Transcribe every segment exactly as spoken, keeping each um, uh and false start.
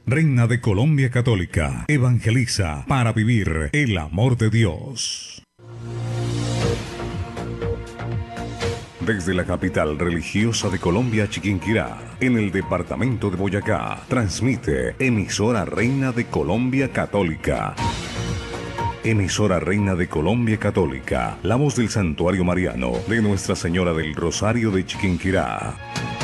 Reina de Colombia Católica, evangeliza para vivir el amor de Dios. Desde la capital religiosa de Colombia, Chiquinquirá, en el departamento de Boyacá, transmite emisora Reina de Colombia Católica. Emisora Reina de Colombia Católica, la voz del Santuario Mariano de Nuestra Señora del Rosario de Chiquinquirá.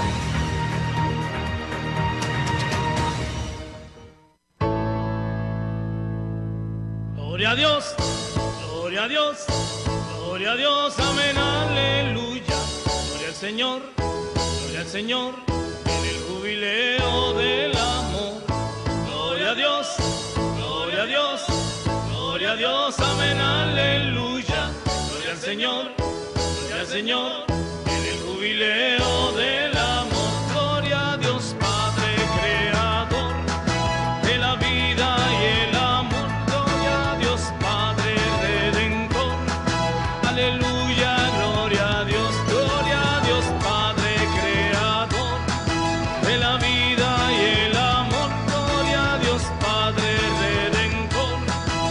Gloria a Dios, gloria a Dios, gloria a Dios, amén, aleluya. Gloria al Señor, gloria al Señor, en el jubileo del amor. Gloria a Dios, gloria a Dios, gloria a Dios, amén, aleluya. Gloria al Señor, gloria al Señor, en el jubileo del amor. Gloria a Dios, Padre Creador de la vida y el amor. Gloria a Dios, Padre Redentor. Aleluya, gloria a Dios, gloria a Dios, Padre Creador de la vida y el amor. Gloria a Dios, Padre Redentor.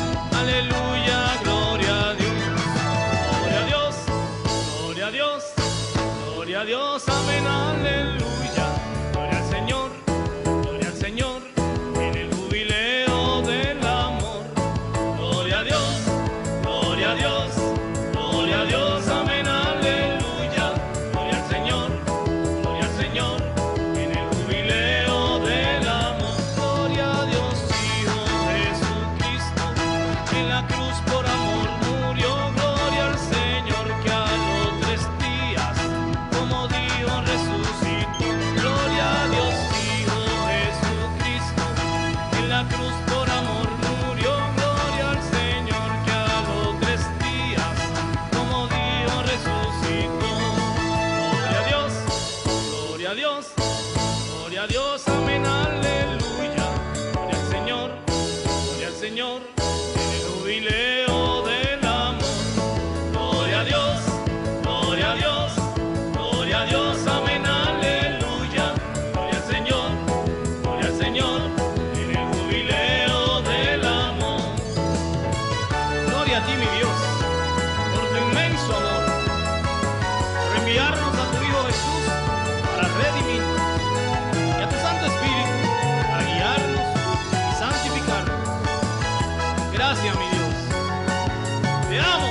Aleluya, gloria a Dios, gloria a Dios, gloria a Dios, gloria a Dios, amén, aleluya. Gloria al Señor, gloria al Señor, en el jubileo del amor. Gloria a Dios, gloria a Dios, gloria a Dios, amén, aleluya. Gloria al Señor, gloria al Señor, en el jubileo del amor. Gloria a Dios, Hijo Jesucristo, en la cruz por amor murió. Gloria al Señor, que a los tres días, como dijo, resucitó. Gloria a Dios, Hijo Jesucristo, en la cruz por amor murió. Gloria al Señor, que a los tres días, como dijo, resucitó. Gloria a Dios, gloria a Dios, gloria a Dios, amén, aleluya. Gloria al Señor, gloria al Señor, en el jubileo del amor. Gloria a Dios, gloria a Dios, gloria a Dios, amén, aleluya. Gloria al Señor, gloria al Señor, en el jubileo del amor. Gloria a ti, mi Dios, por tu inmenso amor, por enviarnos a tu Hijo Jesús para redimirnos, y a tu Santo Espíritu para guiarnos y santificarnos. Gracias, mi Dios. Te amo.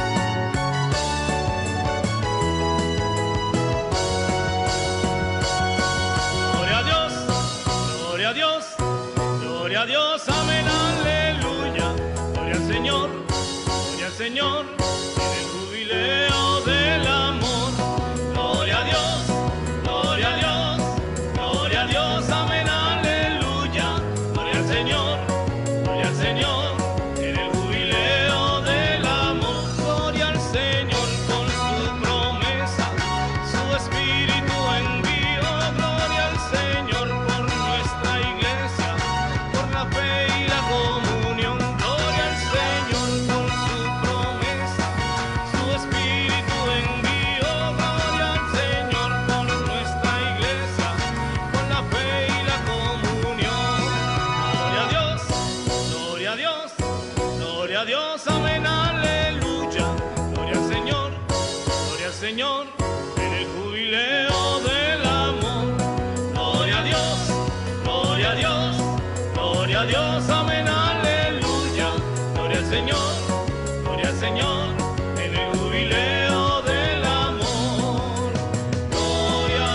Gloria a Dios, gloria a Dios, gloria a Dios, amén, aleluya. Gloria al Señor, gloria al Señor, en el jubileo del amor. Gloria a Dios, gloria a Dios, gloria a Dios, amén, aleluya. Gloria al Señor, gloria al Señor, en el jubileo del amor. Gloria al Señor con su promesa, su Espíritu envió. Gloria al Señor por nuestra iglesia, por la fe y la comunión. Gloria al Señor con su promesa, su Espíritu envió. Gloria al Señor por nuestra iglesia, por la fe y la comunión. Gloria a Dios, gloria a Dios, gloria a Dios, amén, aleluya. Gloria al Señor, gloria al Señor, en el jubileo del amor. Gloria a Dios, gloria a Dios, gloria a Dios, amén, aleluya. Gloria al Señor, gloria al Señor, en el jubileo del amor. Gloria,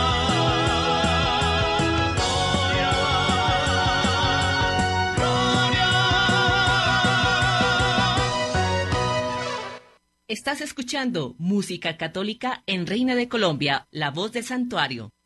gloria, gloria. Estás escuchando música católica en Reina de Colombia, la voz del Santuario.